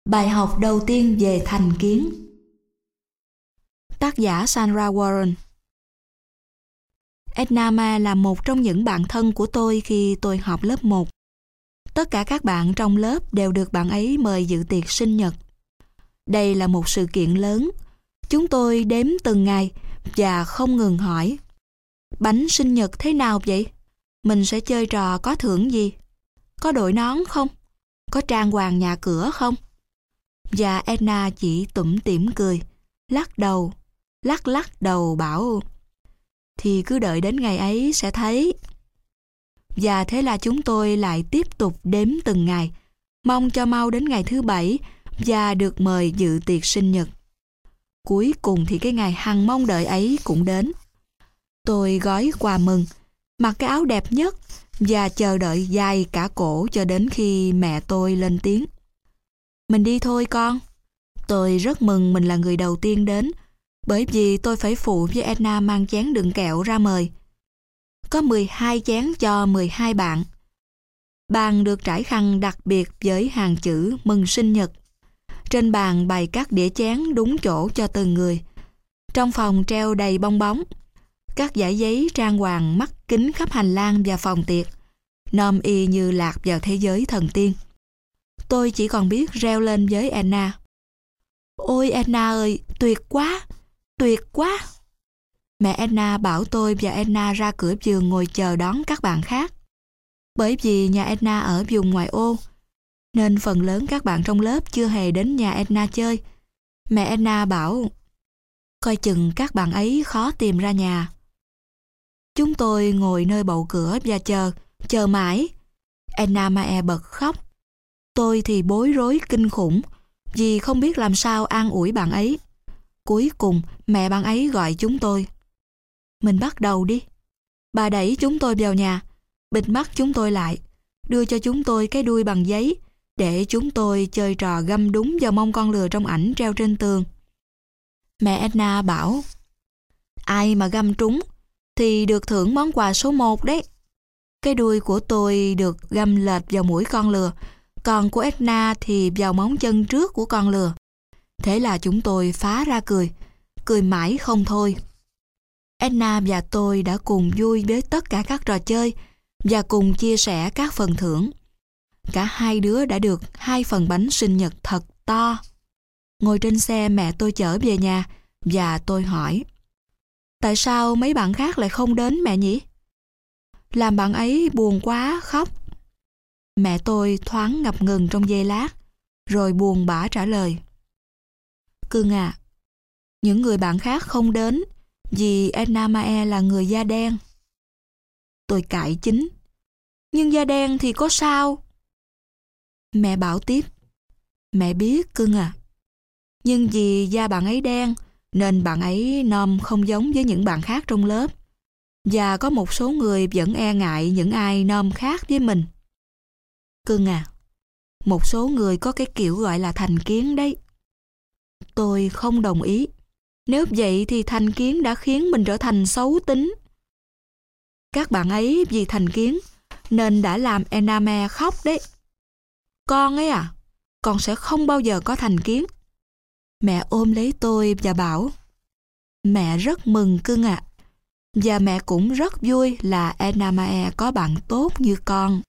Bài học đầu tiên về thành kiến. Tác giả Sandra Warren. Edna Ma là một trong những bạn thân của tôi khi tôi học lớp 1. Tất cả các bạn trong lớp đều được bạn ấy mời dự tiệc sinh nhật. Đây là một sự kiện lớn. Chúng tôi đếm từng ngày và không ngừng hỏi: bánh sinh nhật thế nào vậy? Mình sẽ chơi trò có thưởng gì? Có đội nón không? Có trang hoàng nhà cửa không? Và Edna chỉ tủm tỉm cười, lắc đầu bảo: thì cứ đợi đến ngày ấy sẽ thấy. Và thế là chúng tôi lại tiếp tục đếm từng ngày, mong cho mau đến ngày thứ 7 và được mời dự tiệc sinh nhật. Cuối cùng thì cái ngày hằng mong đợi ấy cũng đến. Tôi gói quà mừng, mặc cái áo đẹp nhất và chờ đợi dài cả cổ cho đến khi mẹ tôi lên tiếng: mình đi thôi con. Tôi rất mừng mình là người đầu tiên đến, bởi vì tôi phải phụ với Edna mang chén đựng kẹo ra mời. Có 12 chén cho 12 bạn. Bàn được trải khăn đặc biệt với hàng chữ mừng sinh nhật. Trên bàn bày các đĩa chén đúng chỗ cho từng người. Trong phòng treo đầy bong bóng. Các dải giấy trang hoàng mắc kính khắp hành lang và phòng tiệc, nom y như lạc vào thế giới thần tiên. Tôi chỉ còn biết reo lên với Edna: ôi Edna ơi, tuyệt quá, tuyệt quá. Mẹ Edna bảo tôi và Edna ra cửa vườn ngồi chờ đón các bạn khác. Bởi vì nhà Edna ở vùng ngoại ô, nên phần lớn các bạn trong lớp chưa hề đến nhà Edna chơi. Mẹ Edna bảo: coi chừng các bạn ấy khó tìm ra nhà. Chúng tôi ngồi nơi bậu cửa và chờ mãi. Edna Mae bật khóc. Tôi thì bối rối kinh khủng vì không biết làm sao an ủi bạn ấy. Cuối cùng mẹ bạn ấy gọi chúng tôi: mình bắt đầu đi. Bà đẩy chúng tôi vào nhà, bịt mắt chúng tôi lại, đưa cho chúng tôi cái đuôi bằng giấy để chúng tôi chơi trò găm đúng vào mông con lừa trong ảnh treo trên tường. Mẹ Edna bảo: ai mà găm trúng thì được thưởng món quà số 1 đấy. Cái đuôi của tôi được găm lệch vào mũi con lừa, còn của Edna thì vào móng chân trước của con lừa. Thế là chúng tôi phá ra cười mãi không thôi. Edna và tôi đã cùng vui với tất cả các trò chơi và cùng chia sẻ các phần thưởng. Cả hai đứa đã được 2 phần bánh sinh nhật thật to. Ngồi trên xe mẹ tôi chở về nhà và tôi hỏi: tại sao mấy bạn khác lại không đến mẹ nhỉ? Làm bạn ấy buồn quá khóc. Mẹ tôi thoáng ngập ngừng trong giây lát, rồi buồn bã trả lời: cưng à, những người bạn khác không đến vì Edna Mae là người da đen. Tôi cãi chính: nhưng da đen thì có sao? Mẹ bảo tiếp: mẹ biết cưng à, nhưng vì da bạn ấy đen nên bạn ấy nom không giống với những bạn khác trong lớp, và có một số người vẫn e ngại những ai nom khác với mình. Cưng à, một số người có cái kiểu gọi là thành kiến đấy. Tôi không đồng ý. Nếu vậy thì thành kiến đã khiến mình trở thành xấu tính. Các bạn ấy vì thành kiến nên đã làm Edna Mae khóc đấy. Con ấy à, con sẽ không bao giờ có thành kiến. Mẹ ôm lấy tôi và bảo: mẹ rất mừng cưng ạ. Và mẹ cũng rất vui là Edna Mae có bạn tốt như con.